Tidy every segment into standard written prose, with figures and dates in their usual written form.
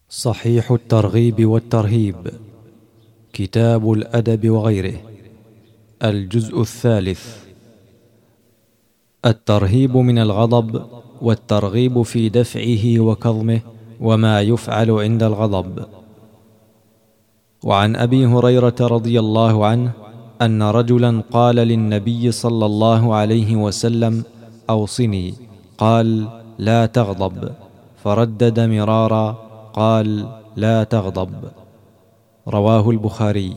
صحيح الترغيب والترهيب، كتاب الأدب وغيره، الجزء الثالث. الترهيب من الغضب، والترغيب في دفعه وكظمه، وما يفعل عند الغضب. وعن أبي هريرة رضي الله عنه أن رجلا قال للنبي صلى الله عليه وسلم: أوصني. قال: لا تغضب. فردد مرارا: قال: لا تغضب. رواه البخاري.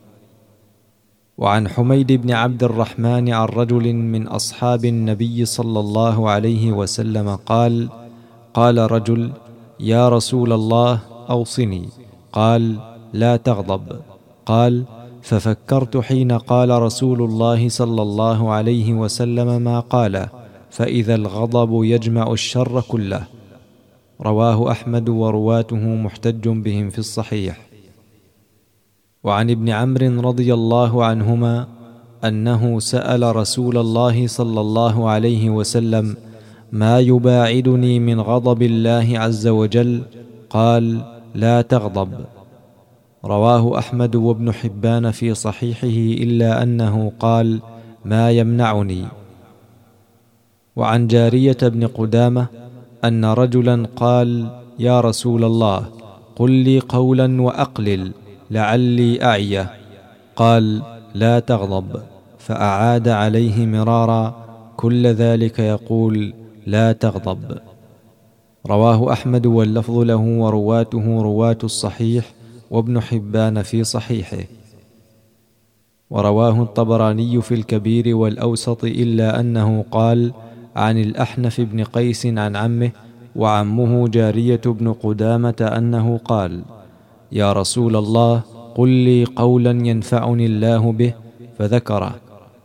وعن حميد بن عبد الرحمن عن رجل من أصحاب النبي صلى الله عليه وسلم قال: قال رجل: يا رسول الله أوصني. قال: لا تغضب. قال: ففكرت حين قال رسول الله صلى الله عليه وسلم ما قال، فإذا الغضب يجمع الشر كله. رواه أحمد ورواته محتج بهم في الصحيح. وعن ابن عمرو رضي الله عنهما أنه سأل رسول الله صلى الله عليه وسلم: ما يباعدني من غضب الله عز وجل؟ قال: لا تغضب. رواه أحمد وابن حبان في صحيحه، إلا أنه قال: ما يمنعني. وعن جارية بن قدامة أن رجلا قال: يا رسول الله، قل لي قولا وأقلل لعلي أعيه. قال: لا تغضب. فأعاد عليه مرارا كل ذلك يقول: لا تغضب. رواه أحمد واللفظ له، ورواته رواة الصحيح، وابن حبان في صحيحه. ورواه الطبراني في الكبير والأوسط، إلا أنه قال: عن الأحنف بن قيس عن عمه وعمه جارية بن قدامة أنه قال: يا رسول الله، قل لي قولا ينفعني الله به، فذكره.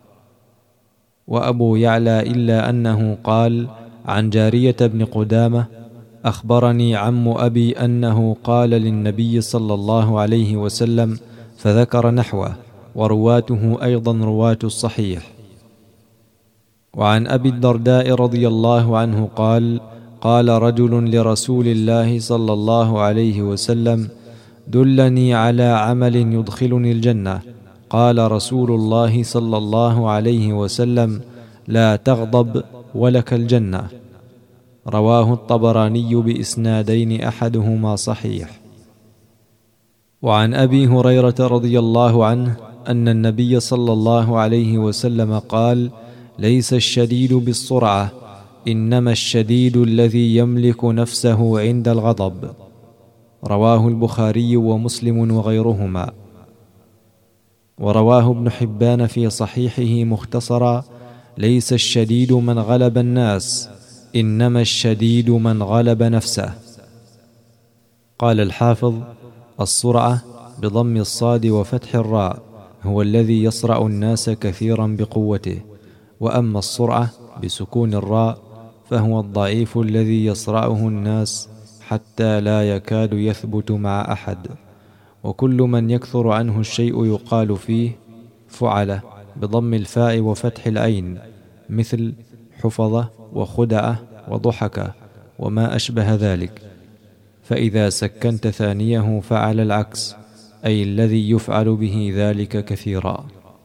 وأبو يعلى إلا أنه قال عن جارية بن قدامة: أخبرني عم أبي أنه قال للنبي صلى الله عليه وسلم، فذكر نحوه، ورواته أيضا رواة الصحيح. وعن أبي الدرداء رضي الله عنه قال: قال رجل لرسول الله صلى الله عليه وسلم: دلني على عمل يدخلني الجنة. قال رسول الله صلى الله عليه وسلم: لا تغضب ولك الجنة. رواه الطبراني بإسنادين أحدهما صحيح. وعن أبي هريرة رضي الله عنه أن النبي صلى الله عليه وسلم قال: ليس الشديد بالسرعة، إنما الشديد الذي يملك نفسه عند الغضب. رواه البخاري ومسلم وغيرهما. ورواه ابن حبان في صحيحه مختصرا: ليس الشديد من غلب الناس، إنما الشديد من غلب نفسه. قال الحافظ: السرعة بضم الصاد وفتح الراء هو الذي يصرع الناس كثيرا بقوته، وأما السرعة بسكون الراء فهو الضعيف الذي يصرعه الناس حتى لا يكاد يثبت مع أحد. وكل من يكثر عنه الشيء يقال فيه فعل بضم الفاء وفتح العين، مثل حفظة وخدعة وضحكة وما أشبه ذلك. فإذا سكنت ثانيه فعل العكس، أي الذي يفعل به ذلك كثيرا.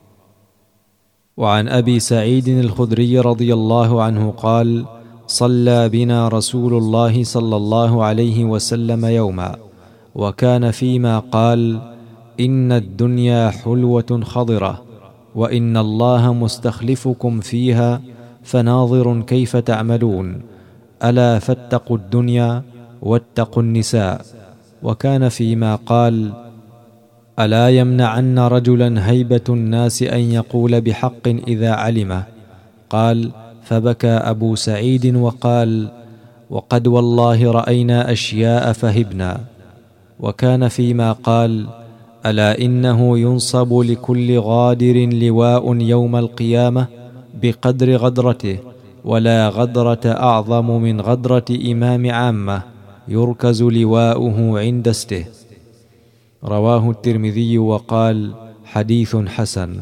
وعن أبي سعيد الخدري رضي الله عنه قال: صلى بنا رسول الله صلى الله عليه وسلم يوما، وكان فيما قال: إن الدنيا حلوة خضرة، وإن الله مستخلفكم فيها فناظر كيف تعملون، ألا فاتقوا الدنيا واتقوا النساء. وكان فيما قال: ألا يمنعن رجلا هيبة الناس أن يقول بحق إذا علمه. قال: فبكى أبو سعيد وقال: وقد والله رأينا أشياء فهبنا. وكان فيما قال: ألا إنه ينصب لكل غادر لواء يوم القيامة بقدر غدرته، ولا غدرة أعظم من غدرة إمام عامة يركز لواؤه عند استه. رواه الترمذي وقال: حديث حسن.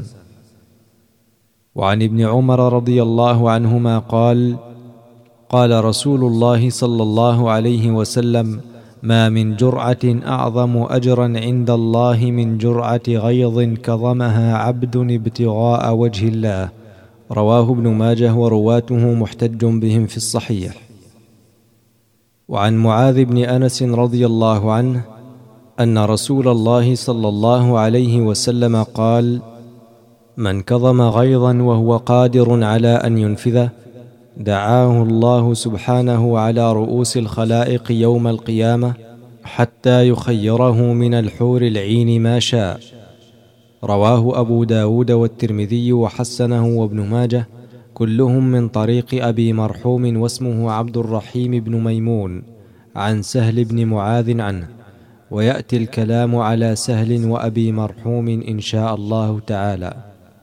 وعن ابن عمر رضي الله عنهما قال: قال رسول الله صلى الله عليه وسلم: ما من جرعة أعظم أجرا عند الله من جرعة غيظ كظمها عبد ابتغاء وجه الله. رواه ابن ماجه ورواته محتج بهم في الصحيح. وعن معاذ بن أنس رضي الله عنه أن رسول الله صلى الله عليه وسلم قال: من كظم غيظا وهو قادر على أن ينفذه دعاه الله سبحانه على رؤوس الخلائق يوم القيامة حتى يخيره من الحور العين ما شاء. رواه أبو داود والترمذي وحسنه وابن ماجه، كلهم من طريق أبي مرحوم واسمه عبد الرحيم بن ميمون عن سهل بن معاذ عنه، ويأتي الكلام على سهل وأبي مرحوم إن شاء الله تعالى.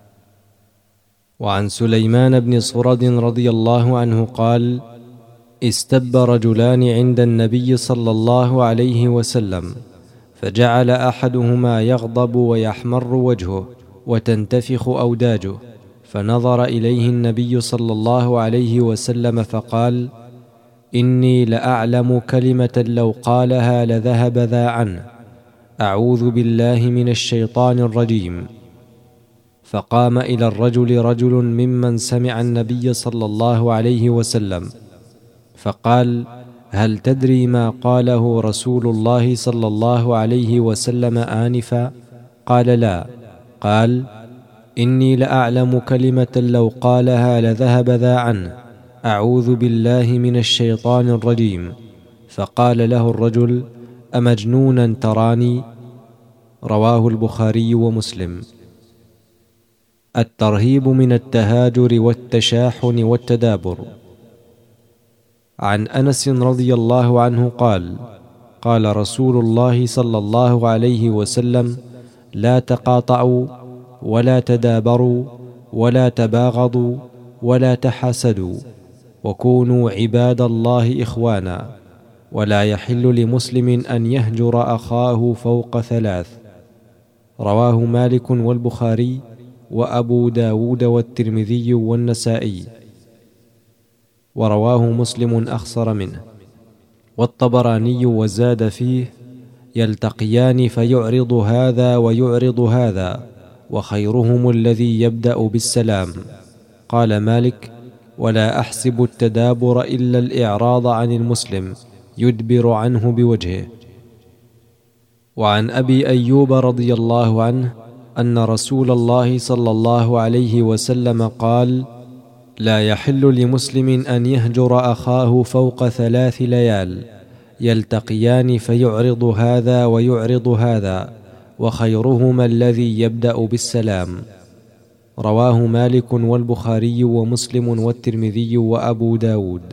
وعن سليمان بن صرد رضي الله عنه قال: استب رجلان عند النبي صلى الله عليه وسلم، فجعل أحدهما يغضب ويحمر وجهه وتنتفخ أوداجه، فنظر إليه النبي صلى الله عليه وسلم فقال: إني لأعلم كلمة لو قالها لذهب ذا عنه، أعوذ بالله من الشيطان الرجيم. فقام إلى الرجل رجل ممن سمع النبي صلى الله عليه وسلم فقال: هل تدري ما قاله رسول الله صلى الله عليه وسلم آنفا؟ قال: لا. قال: إني لأعلم كلمة لو قالها لذهب ذا عنه، أعوذ بالله من الشيطان الرجيم. فقال له الرجل: أمجنونا تراني؟ رواه البخاري ومسلم. الترهيب من التهاجر والتشاحن والتدابر. عن أنس رضي الله عنه قال: قال رسول الله صلى الله عليه وسلم: لا تقاطعوا ولا تدابروا ولا تباغضوا ولا تحاسدوا، وكونوا عباد الله إخوانا، ولا يحل لمسلم أن يهجر أخاه فوق 3. رواه مالك والبخاري وأبو داود والترمذي والنسائي، ورواه مسلم أخصر منه، والطبراني وزاد فيه: يلتقيان فيعرض هذا ويعرض هذا، وخيرهم الذي يبدأ بالسلام. قال مالك: ولا أحسب التدابر إلا الإعراض عن المسلم يدبر عنه بوجهه. وعن أبي أيوب رضي الله عنه أن رسول الله صلى الله عليه وسلم قال: لا يحل لمسلم أن يهجر أخاه فوق 3 ليال، يلتقيان فيعرض هذا ويعرض هذا، وخيرهما الذي يبدأ بالسلام. رواه مالك والبخاري ومسلم والترمذي وأبو داود.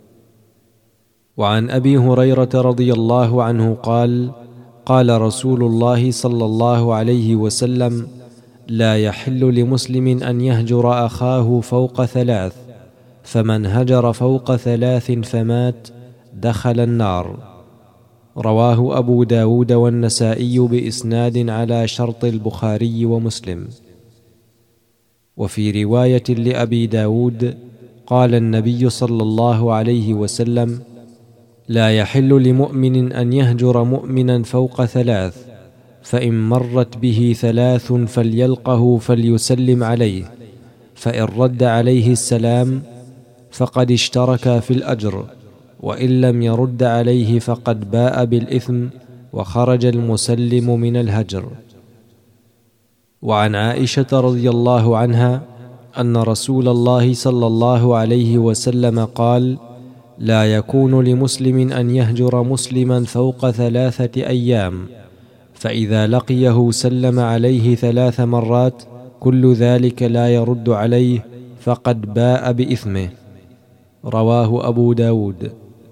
وعن أبي هريرة رضي الله عنه قال: قال رسول الله صلى الله عليه وسلم: لا يحل لمسلم أن يهجر أخاه فوق 3، فمن هجر فوق 3 فمات دخل النار. رواه أبو داود والنسائي بإسناد على شرط البخاري ومسلم. وفي رواية لأبي داود قال النبي صلى الله عليه وسلم: لا يحل لمؤمن أن يهجر مؤمنا فوق 3، فإن مرت به 3 فليلقه فليسلم عليه، فإن رد عليه السلام فقد اشترك في الأجر، وإن لم يرد عليه فقد باء بالإثم وخرج المسلم من الهجر. وعن عائشة رضي الله عنها أن رسول الله صلى الله عليه وسلم قال: لا يكون لمسلم أن يهجر مسلما فوق 3 أيام، فإذا لقيه سلم عليه 3 مرات، كل ذلك لا يرد عليه فقد باء بإثمه. رواه أبو داود.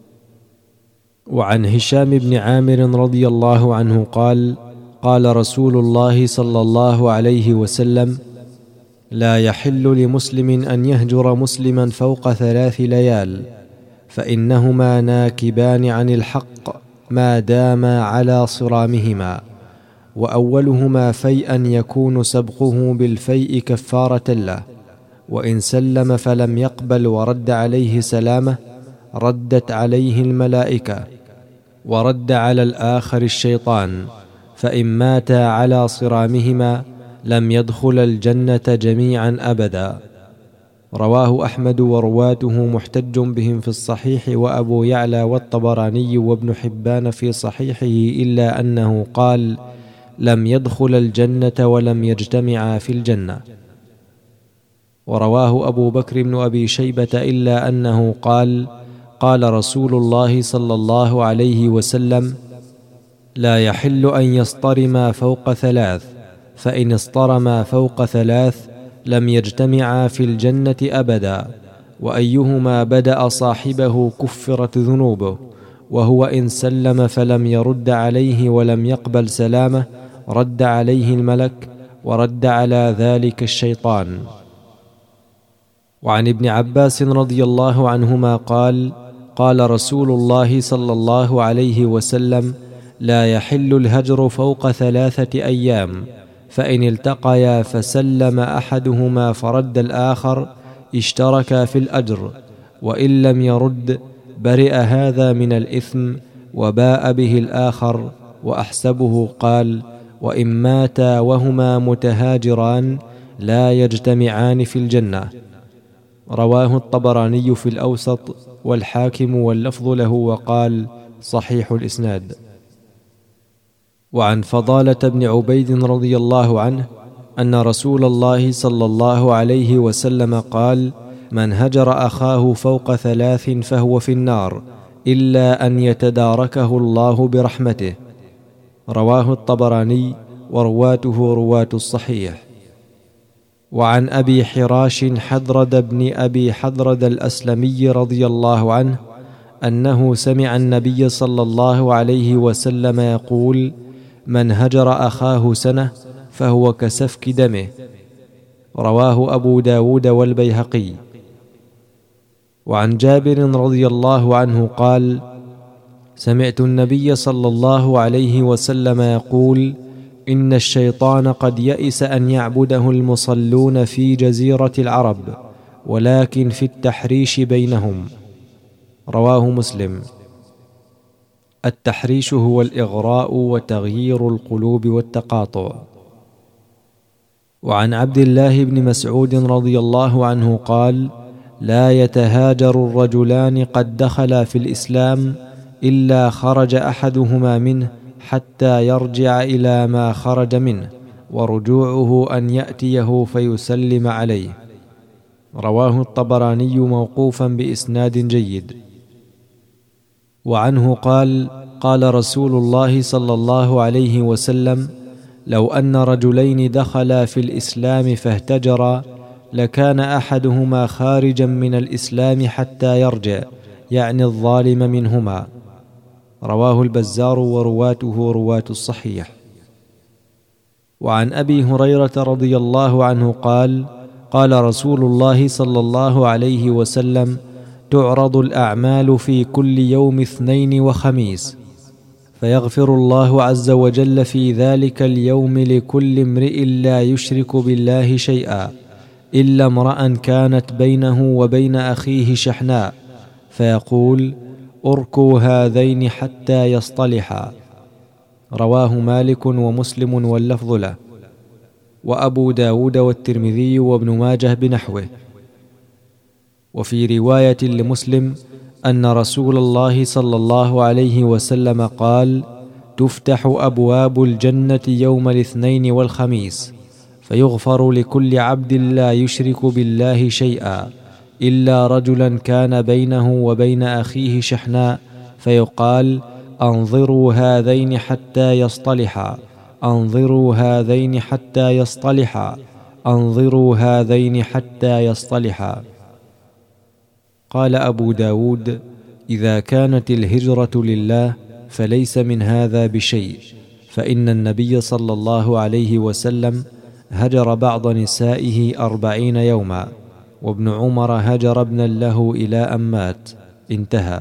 وعن هشام بن عامر رضي الله عنه قال: قال رسول الله صلى الله عليه وسلم: لا يحل لمسلم أن يهجر مسلما فوق 3 ليال، فإنهما ناكبان عن الحق ما داما على صرامهما، وأولهما فيئا يكون سبقه بالفيء كفارة له، وإن سلم فلم يقبل ورد عليه سلامه ردت عليه الملائكة. ورد على الآخر الشيطان، فإن ماتا على صرامهما لم يدخل الجنة جميعا أبدا. رواه أحمد ورواته محتج بهم في الصحيح، وأبو يعلى والطبراني وابن حبان في صحيحه، إلا أنه قال: لم يدخل الجنة ولم يجتمعا في الجنة. ورواه أبو بكر بن أبي شيبة، إلا أنه قال: قال رسول الله صلى الله عليه وسلم: لا يحل أن يصطرما فوق ثلاث، فإن اصطرما فوق ثلاث لم يجتمعا في الجنة أبدا، وأيهما بدأ صاحبه كفرت ذنوبه، وهو إن سلم فلم يرد عليه ولم يقبل سلامه رد عليه الملك، ورد على ذلك الشيطان. وعن ابن عباس رضي الله عنهما قال: قال رسول الله صلى الله عليه وسلم: لا يحل الهجر فوق 3 أيام، فإن التقيا فسلم أحدهما فرد الآخر اشتركا في الأجر، وإن لم يرد برئ هذا من الإثم وباء به الآخر. وأحسبه قال: وإن ماتا وهما متهاجران لا يجتمعان في الجنة. رواه الطبراني في الأوسط والحاكم واللفظ له، وقال: صحيح الإسناد. وعن فضالة بن عبيد رضي الله عنه أن رسول الله صلى الله عليه وسلم قال: من هجر أخاه فوق 3 فهو في النار إلا أن يتداركه الله برحمته. رواه الطبراني ورواته رواة الصحيح. وعن أبي حراش حذرد بن أبي حذرد الأسلمي رضي الله عنه أنه سمع النبي صلى الله عليه وسلم يقول: من هجر أخاه سنة فهو كسفك دمه. رواه أبو داود والبيهقي. وعن جابر رضي الله عنه قال: سمعت النبي صلى الله عليه وسلم يقول: إن الشيطان قد يئس أن يعبده المصلون في جزيرة العرب، ولكن في التحريش بينهم. رواه مسلم. التحريش هو الإغراء وتغيير القلوب والتقاطع. وعن عبد الله بن مسعود رضي الله عنه قال: لا يتهاجر الرجلان قد دخلا في الإسلام إلا خرج أحدهما منه حتى يرجع إلى ما خرج منه، ورجوعه أن يأتيه فيسلم عليه. رواه الطبراني موقوفا بإسناد جيد. وعنه قال: قال رسول الله صلى الله عليه وسلم: لو أن رجلين دخلا في الإسلام فاهتجرا لكان أحدهما خارجا من الإسلام حتى يرجع، يعني الظالم منهما. رواه البزار ورواته رواة الصحيح. وعن أبي هريرة رضي الله عنه قال: قال رسول الله صلى الله عليه وسلم: تعرض الأعمال في كل يوم 2 وخميس، فيغفر الله عز وجل في ذلك اليوم لكل امرئ لا يشرك بالله شيئا، إلا امرأ كانت بينه وبين أخيه شحناء، فيقول: أركوا هذين حتى يصطلحا. رواه مالك ومسلم واللفظ له، وأبو داود والترمذي وابن ماجه بنحوه. وفي رواية لمسلم أن رسول الله صلى الله عليه وسلم قال: تفتح أبواب الجنة يوم الاثنين والخميس، فيغفر لكل عبد لا يشرك بالله شيئا، إلا رجلا كان بينه وبين أخيه شحناء، فيقال: أنظروا هذين حتى يصطلحا، أنظروا هذين حتى يصطلحا، أنظروا هذين حتى يصطلحا. قال أبو داود: إذا كانت الهجرة لله فليس من هذا بشيء، فإن النبي صلى الله عليه وسلم هجر بعض نسائه 40 يوما، وابن عمر هجر ابنا له إلى أن مات. انتهى.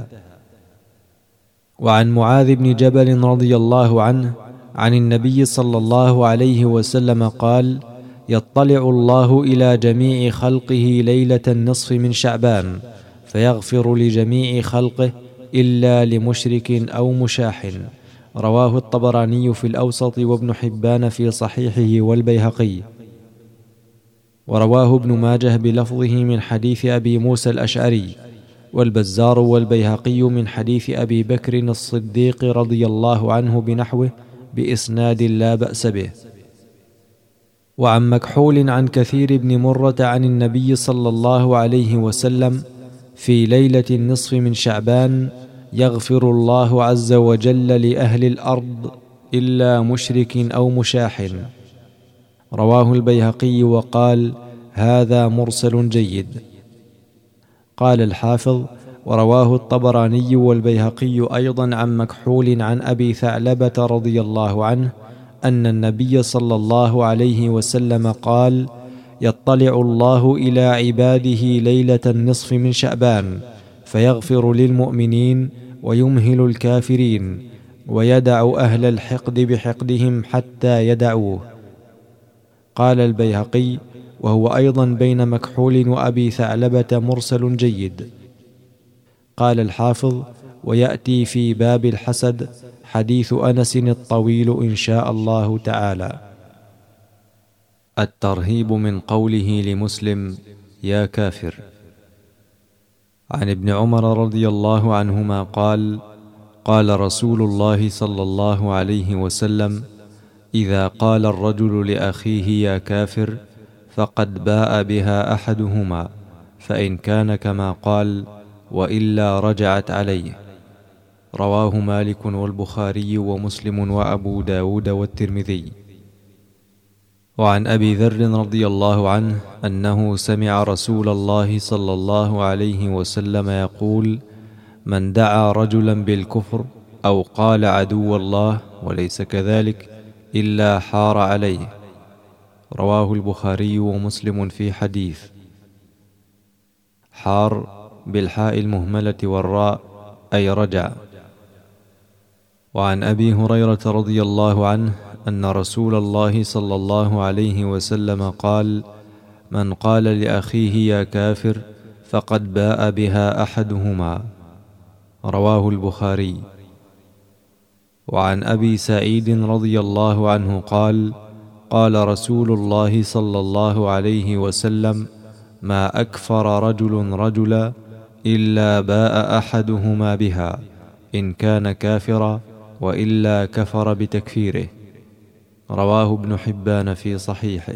وعن معاذ بن جبل رضي الله عنه عن النبي صلى الله عليه وسلم قال: يطلع الله إلى جميع خلقه ليلة النصف من شعبان، فيغفر لجميع خلقه إلا لمشرك أو مشاح. رواه الطبراني في الأوسط وابن حبان في صحيحه والبيهقي. ورواه ابن ماجه بلفظه من حديث أبي موسى الأشعري، والبزار والبيهقي من حديث أبي بكر الصديق رضي الله عنه بنحوه بإسناد لا بأس به. وعن مكحول عن كثير بن مرة عن النبي صلى الله عليه وسلم في ليلة النصف من شعبان: يغفر الله عز وجل لأهل الأرض إلا مشرك أو مشاح. رواه البيهقي وقال: هذا مرسل جيد. قال الحافظ: ورواه الطبراني والبيهقي أيضا عن مكحول عن أبي ثعلبة رضي الله عنه أن النبي صلى الله عليه وسلم قال: يطلع الله إلى عباده ليلة النصف من شعبان فيغفر للمؤمنين ويمهل الكافرين ويدع أهل الحقد بحقدهم حتى يدعوه. قال البيهقي: وهو أيضا بين مكحول وأبي ثعلبة مرسل جيد. قال الحافظ: ويأتي في باب الحسد حديث أنس الطويل إن شاء الله تعالى. الترهيب من قوله لمسلم: يا كافر. عن ابن عمر رضي الله عنهما قال: قال رسول الله صلى الله عليه وسلم: إذا قال الرجل لأخيه يا كافر فقد باء بها أحدهما، فإن كان كما قال وإلا رجعت عليه. رواه مالك والبخاري ومسلم وأبو داود والترمذي. وعن أبي ذر رضي الله عنه أنه سمع رسول الله صلى الله عليه وسلم يقول: من دعا رجلا بالكفر أو قال عدو الله وليس كذلك إلا حار عليه. رواه البخاري ومسلم في حديث. حار بالحاء المهملة والراء أي رجع. وعن أبي هريرة رضي الله عنه أن رسول الله صلى الله عليه وسلم قال: من قال لأخيه يا كافر فقد باء بها أحدهما. رواه البخاري. وعن أبي سعيد رضي الله عنه قال: قال رسول الله صلى الله عليه وسلم: ما أكفر رجل رجلا إلا باء أحدهما بها، إن كان كافرا وإلا كفر بتكفيره. رواه ابن حبان في صحيحه.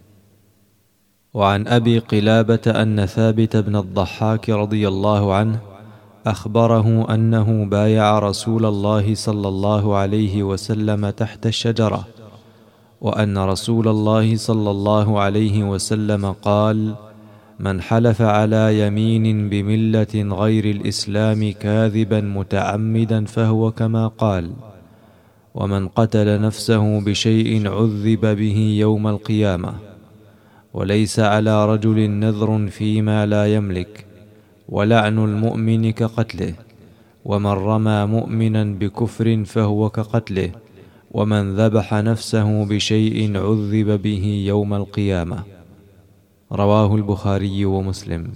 وعن أبي قلابة أن ثابت بن الضحاك رضي الله عنه أخبره أنه بايع رسول الله صلى الله عليه وسلم تحت الشجرة، وأن رسول الله صلى الله عليه وسلم قال: من حلف على يمين بملة غير الإسلام كاذبا متعمدا فهو كما قال. ومن قتل نفسه بشيء عذب به يوم القيامة. وليس على رجل نذر فيما لا يملك، ولعن المؤمن كقتله، ومن رمى مؤمنا بكفر فهو كقتله، ومن ذبح نفسه بشيء عذب به يوم القيامة. رواه البخاري ومسلم.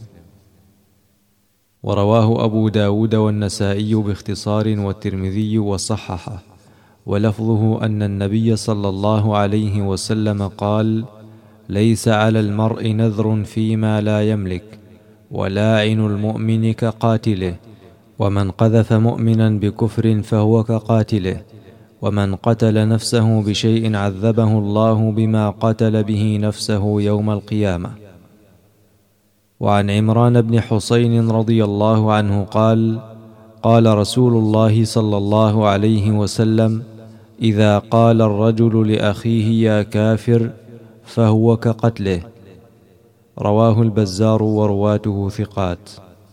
ورواه أبو داود والنسائي باختصار والترمذي وصححه، ولفظه أن النبي صلى الله عليه وسلم قال: ليس على المرء نذر فيما لا يملك، ولاعن المؤمن كقاتله، ومن قذف مؤمنا بكفر فهو كقاتله، ومن قتل نفسه بشيء عذبه الله بما قتل به نفسه يوم القيامة. وعن عمران بن حسين رضي الله عنه قال: قال رسول الله صلى الله عليه وسلم: إذا قال الرجل لأخيه يا كافر فهو كقتله. رواه البزار ورواته ثقات.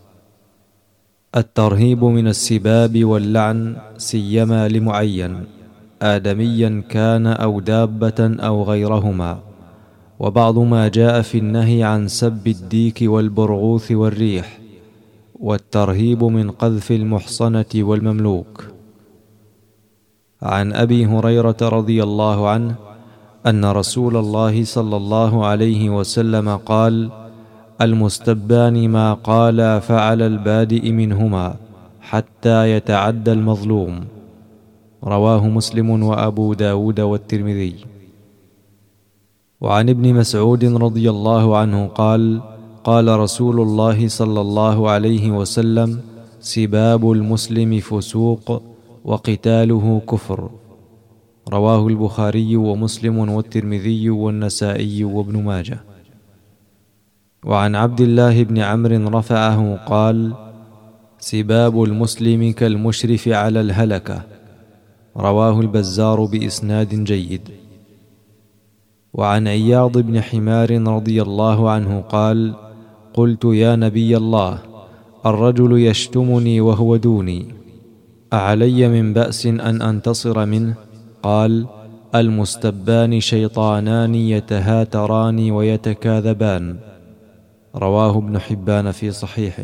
الترهيب من السباب واللعن سيما لمعين، آدميا كان أو دابة أو غيرهما. وبعض ما جاء في النهي عن سب الديك والبرغوث والريح، والترهيب من قذف المحصنة والمملوك. عن أبي هريرة رضي الله عنه أن رسول الله صلى الله عليه وسلم قال: المستبان ما قال فعل البادئ منهما حتى يتعدى المظلوم. رواه مسلم وأبو داود والترمذي. وعن ابن مسعود رضي الله عنه قال: قال رسول الله صلى الله عليه وسلم: سباب المسلم فسوق وقتاله كفر. رواه البخاري ومسلم والترمذي والنسائي وابن ماجه. وعن عبد الله بن عمرو رفعه قال: سباب المسلم كالمشرف على الهلكة. رواه البزار بإسناد جيد. وعن عياض بن حمار رضي الله عنه قال: قلت يا نبي الله، الرجل يشتمني وهو دوني، أعلي من بأس أن أنتصر منه؟ قال: المستبان شيطانان يتهاتران ويتكاذبان. رواه ابن حبان في صحيحه.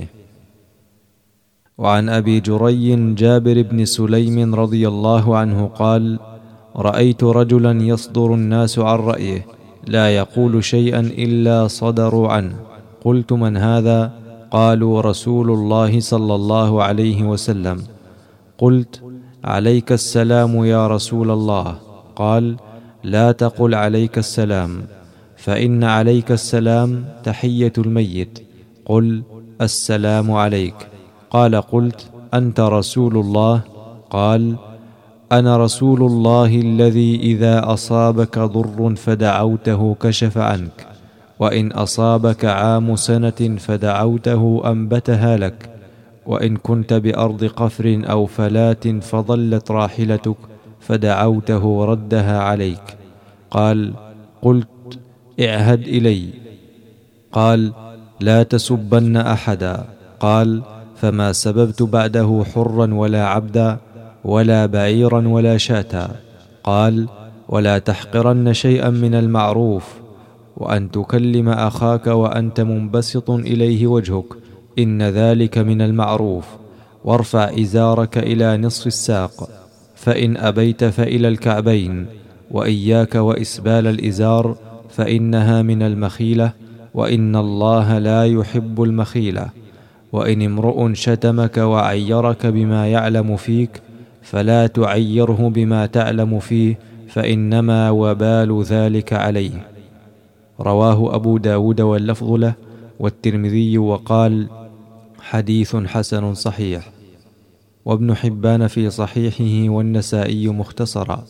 وعن أبي جري جابر بن سليم رضي الله عنه قال: رأيت رجلا يصدر الناس عن رأيه، لا يقول شيئا إلا صدروا عنه. قلت: من هذا؟ قالوا: رسول الله صلى الله عليه وسلم. قلت: عليك السلام يا رسول الله. قال: لا تقل عليك السلام، فإن عليك السلام تحية الميت، قل السلام عليك. قال: قلت: أنت رسول الله؟ قال: أنا رسول الله الذي إذا أصابك ضر فدعوته كشف عنك، وإن أصابك عام سنة فدعوته أنبتها لك، وإن كنت بأرض قفر أو فلات فضلت راحلتك فدعوته ردها عليك. قال: قلت: اعهد إلي. قال: لا تسبن أحدا. قال: فما سببت بعده حرا ولا عبدا ولا بعيرا ولا شاتا. قال: ولا تحقرن شيئا من المعروف، وأن تكلم أخاك وأنت منبسط إليه وجهك، إن ذلك من المعروف. وارفع إزارك إلى نصف الساق، فإن أبيت فإلى الكعبين، وإياك وإسبال الإزار، فإنها من المخيلة، وإن الله لا يحب المخيلة. وإن امرؤ شتمك وعيرك بما يعلم فيك، فلا تعيره بما تعلم فيه، فإنما وبال ذلك عليه. رواه أبو داود واللفظ له والترمذي، وقال: حديث حسن صحيح. وابن حبان في صحيحه والنسائي مختصرا.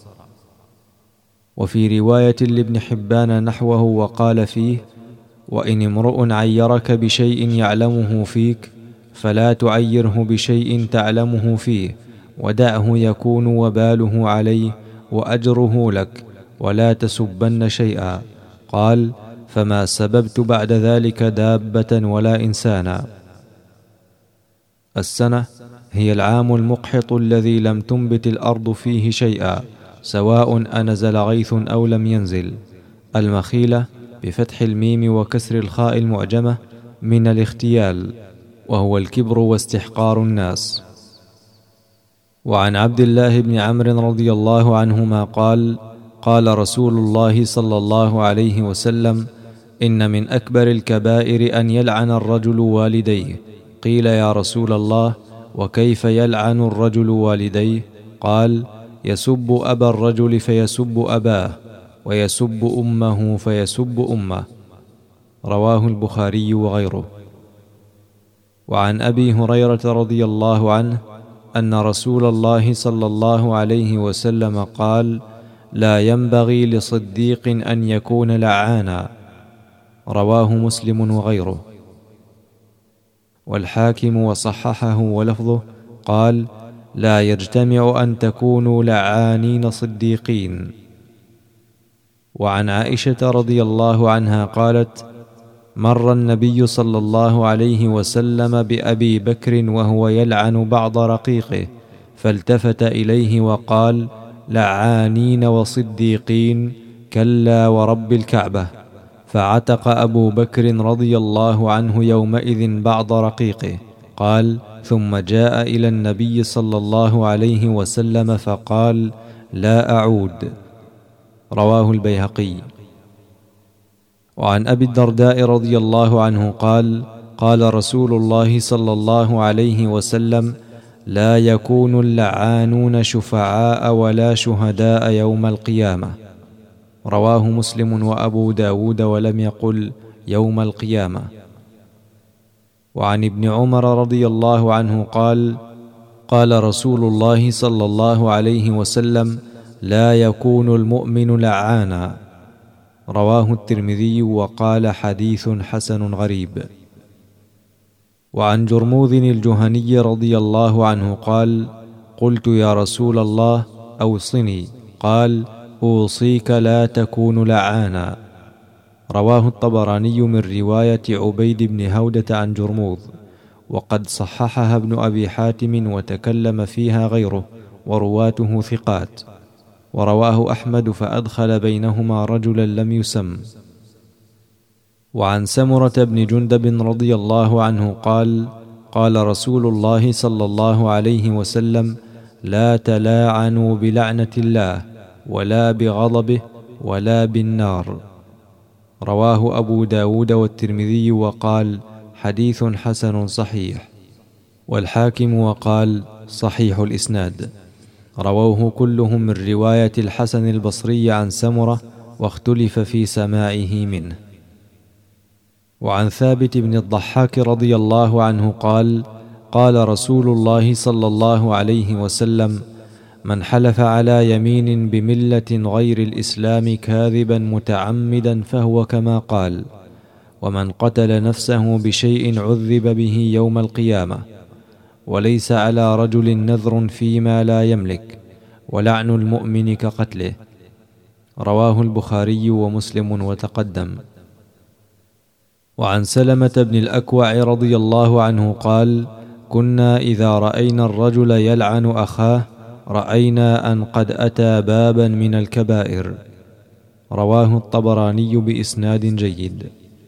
وفي رواية لابن حبان نحوه وقال فيه: وإن امرؤ عيرك بشيء يعلمه فيك، فلا تعيره بشيء تعلمه فيه، ودعه يكون وباله عليه وأجره لك، ولا تسبن شيئا. قال: فما سببت بعد ذلك دابة ولا إنسانا. السنة هي العام المقحط الذي لم تنبت الأرض فيه شيئا، سواء أنزل غيث أو لم ينزل. المخيلة بفتح الميم وكسر الخاء المعجمة من الاختيال، وهو الكبر واستحقار الناس. وعن عبد الله بن عمرو رضي الله عنهما قال: قال رسول الله صلى الله عليه وسلم: إن من أكبر الكبائر أن يلعن الرجل والديه. قيل: يا رسول الله، وكيف يلعن الرجل والديه؟ قال: يسب أبا الرجل فيسب أباه، ويسب أمه فيسب أمه. رواه البخاري وغيره. وعن أبي هريرة رضي الله عنه أن رسول الله صلى الله عليه وسلم قال: لا ينبغي لصديق أن يكون لعانا. رواه مسلم وغيره. والحاكم وصححه ولفظه قال: لا يجتمع أن تكونوا لعانين صديقين. وعن عائشة رضي الله عنها قالت: مر النبي صلى الله عليه وسلم بأبي بكر وهو يلعن بعض رقيقه، فالتفت إليه وقال: لعانين وصديقين، كلا ورب الكعبة. فعتق أبو بكر رضي الله عنه يومئذ بعض رقيقه. قال: ثم جاء إلى النبي صلى الله عليه وسلم فقال: لا أعود. رواه البيهقي. وعن أبي الدرداء رضي الله عنه قال: قال رسول الله صلى الله عليه وسلم: لا يكون اللعانون شفعاء ولا شهداء يوم القيامة. رواه مسلم وأبو داود ولم يقل يوم القيامة. وعن ابن عمر رضي الله عنه قال: قال رسول الله صلى الله عليه وسلم: لا يكون المؤمن لعانا. رواه الترمذي وقال: حديث حسن غريب. وعن جرموذ الجهني رضي الله عنه قال: قلت يا رسول الله أوصني. قال: أوصيك لا تكون لعانا. رواه الطبراني من رواية عبيد بن هودة عن جرموذ، وقد صححها ابن أبي حاتم وتكلم فيها غيره، ورواته ثقات. ورواه أحمد فأدخل بينهما رجلا لم يسم. وعن سمرة بن جندب رضي الله عنه قال: قال رسول الله صلى الله عليه وسلم: لا تلاعنوا بلعنة الله ولا بغضبه ولا بالنار. رواه أبو داود والترمذي وقال: حديث حسن صحيح. والحاكم وقال: صحيح الإسناد. رووه كلهم من رواية الحسن البصري عن سمرة، واختلف في سماعه منه. وعن ثابت بن الضحاك رضي الله عنه قال: قال رسول الله صلى الله عليه وسلم: من حلف على يمين بملة غير الإسلام كاذبا متعمدا فهو كما قال. ومن قتل نفسه بشيء عذب به يوم القيامة. وليس على رجل نذر فيما لا يملك، ولعن المؤمن كقتله. رواه البخاري ومسلم وتقدم. وعن سلمة بن الأكوع رضي الله عنه قال: كنا إذا رأينا الرجل يلعن أخاه رأينا أن قد أتى بابا من الكبائر. رواه الطبراني بإسناد جيد.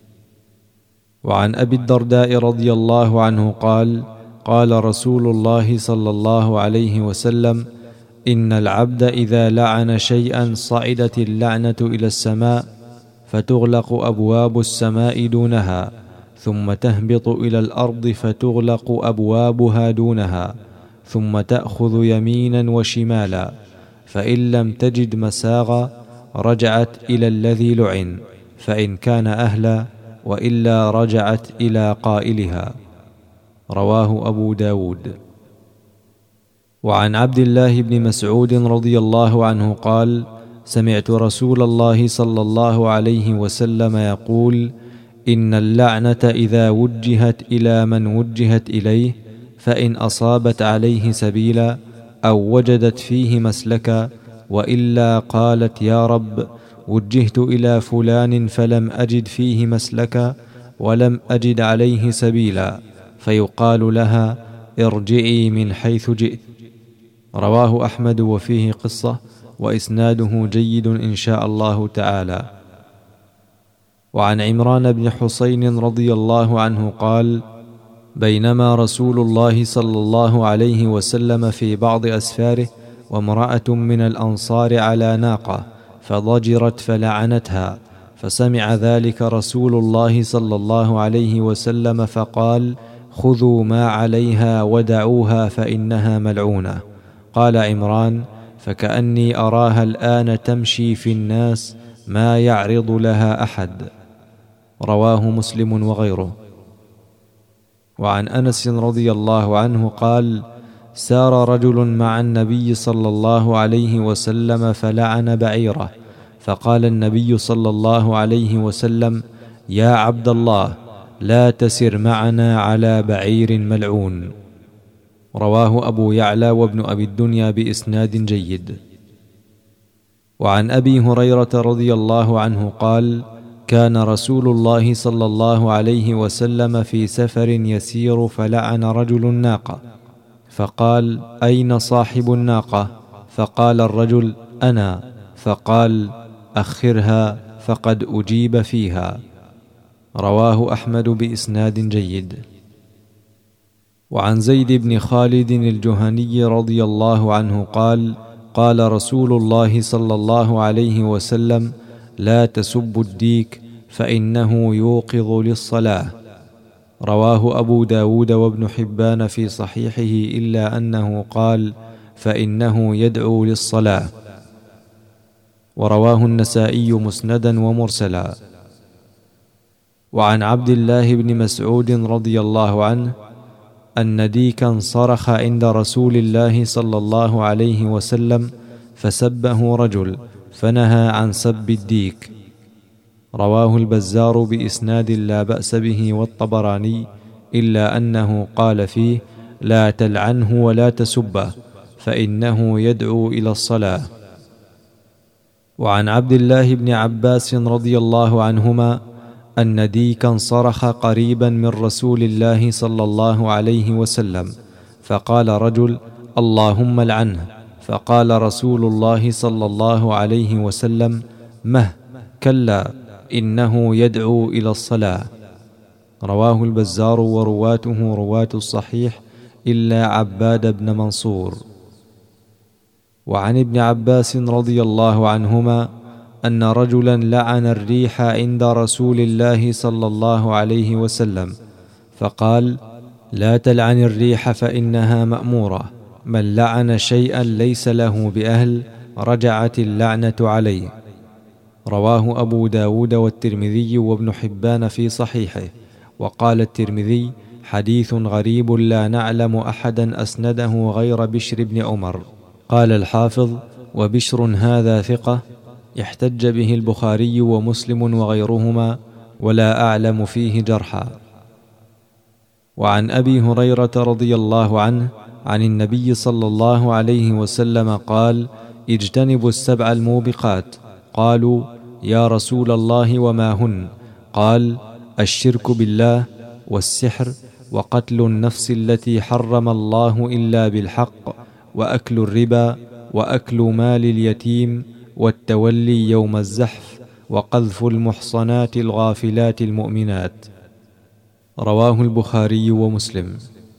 وعن أبي الدرداء رضي الله عنه قال: قال رسول الله صلى الله عليه وسلم: إن العبد إذا لعن شيئا صعدت اللعنة إلى السماء، فتغلق أبواب السماء دونها، ثم تهبط إلى الأرض فتغلق أبوابها دونها، ثم تأخذ يمينا وشمالا، فإن لم تجد مساغا رجعت إلى الذي لعن، فإن كان أهلا، وإلا رجعت إلى قائلها. رواه أبو داود. وعن عبد الله بن مسعود رضي الله عنه قال: سمعت رسول الله صلى الله عليه وسلم يقول: إن اللعنة إذا وجهت إلى من وجهت إليه، فإن أصابت عليه سبيلا أو وجدت فيه مسلكا، وإلا قالت: يا رب، وجهت إلى فلان فلم أجد فيه مسلكا ولم أجد عليه سبيلا، فيقال لها: ارجعي من حيث جئت. رواه أحمد وفيه قصة، وإسناده جيد إن شاء الله تعالى. وعن عمران بن حسين رضي الله عنه قال: بينما رسول الله صلى الله عليه وسلم في بعض أسفاره وامرأة من الأنصار على ناقة فضجرت فلعنتها، فسمع ذلك رسول الله صلى الله عليه وسلم فقال: خذوا ما عليها ودعوها فإنها ملعونة. قال عمران: فكأني أراها الآن تمشي في الناس ما يعرض لها أحد. رواه مسلم وغيره. وعن أنس رضي الله عنه قال: سار رجل مع النبي صلى الله عليه وسلم فلعن بعيره، فقال النبي صلى الله عليه وسلم: يا عبد الله، لا تسر معنا على بعير ملعون. رواه أبو يعلى وابن أبي الدنيا بإسناد جيد. وعن أبي هريرة رضي الله عنه قال: كان رسول الله صلى الله عليه وسلم في سفر يسير فلعن رجل الناقة، فقال: أين صاحب الناقة؟ فقال الرجل: أنا. فقال: أخرها فقد أجيب فيها. رواه أحمد بإسناد جيد. وعن زيد بن خالد الجهني رضي الله عنه قال: قال رسول الله صلى الله عليه وسلم: لا تسبوا الديك فإنه يوقظ للصلاة. رواه أبو داود وابن حبان في صحيحه إلا أنه قال: فإنه يدعو للصلاة. ورواه النسائي مسندا ومرسلا. وعن عبد الله بن مسعود رضي الله عنه أن ديكا صرخ عند رسول الله صلى الله عليه وسلم فسبه رجل فنهى عن سب الديك. رواه البزار بإسناد لا بأس به والطبراني، إلا أنه قال فيه: لا تلعنه ولا تسبه فإنه يدعو إلى الصلاة. وعن عبد الله بن عباس رضي الله عنهما أن ديكا صرخ قريبا من رسول الله صلى الله عليه وسلم، فقال رجل: اللهم لعنه. فقال رسول الله صلى الله عليه وسلم: مه، كلا، إنه يدعو إلى الصلاة. رواه البزار ورواته رواة الصحيح إلا عباد بن منصور. وعن ابن عباس رضي الله عنهما أن رجلا لعن الريح عند رسول الله صلى الله عليه وسلم، فقال: لا تلعن الريح فإنها مأمورة، من لعن شيئا ليس له بأهل رجعت اللعنة عليه. رواه أبو داود والترمذي وابن حبان في صحيحه. وقال الترمذي: حديث غريب لا نعلم أحدا أسنده غير بشر بن عمر. قال الحافظ: وبشر هذا ثقة، احتج به البخاري ومسلم وغيرهما، ولا أعلم فيه جرحا. وعن أبي هريرة رضي الله عنه عن النبي صلى الله عليه وسلم قال: اجتنبوا السبع الموبقات. قالوا: يا رسول الله وما هن؟ قال: الشرك بالله، والسحر، وقتل النفس التي حرم الله إلا بالحق، وأكل الربا، وأكل مال اليتيم، والتولي يوم الزحف، وقذف المحصنات الغافلات المؤمنات. رواه البخاري ومسلم.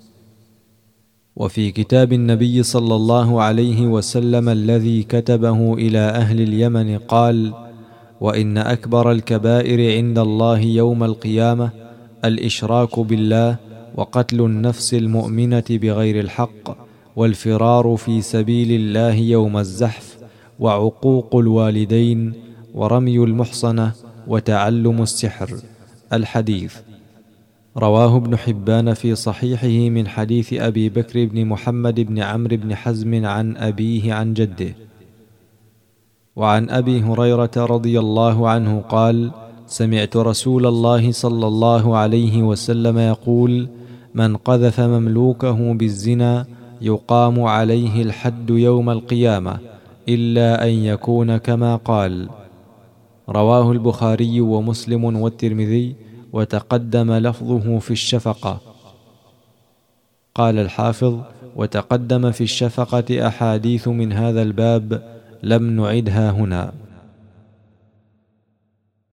وفي كتاب النبي صلى الله عليه وسلم الذي كتبه إلى أهل اليمن قال: وإن أكبر الكبائر عند الله يوم القيامة الإشراك بالله، وقتل النفس المؤمنة بغير الحق، والفرار في سبيل الله يوم الزحف، وعقوق الوالدين، ورمي المحصنة، وتعلم السحر. الحديث. رواه ابن حبان في صحيحه من حديث أبي بكر بن محمد بن عمرو بن حزم عن أبيه عن جده. وعن أبي هريرة رضي الله عنه قال: سمعت رسول الله صلى الله عليه وسلم يقول: من قذف مملوكه بالزنا يقام عليه الحد يوم القيامة، إلا أن يكون كما قال. رواه البخاري ومسلم والترمذي، وتقدم لفظه في الشفقة. قال الحافظ: وتقدم في الشفقة أحاديث من هذا الباب لم نعدها هنا.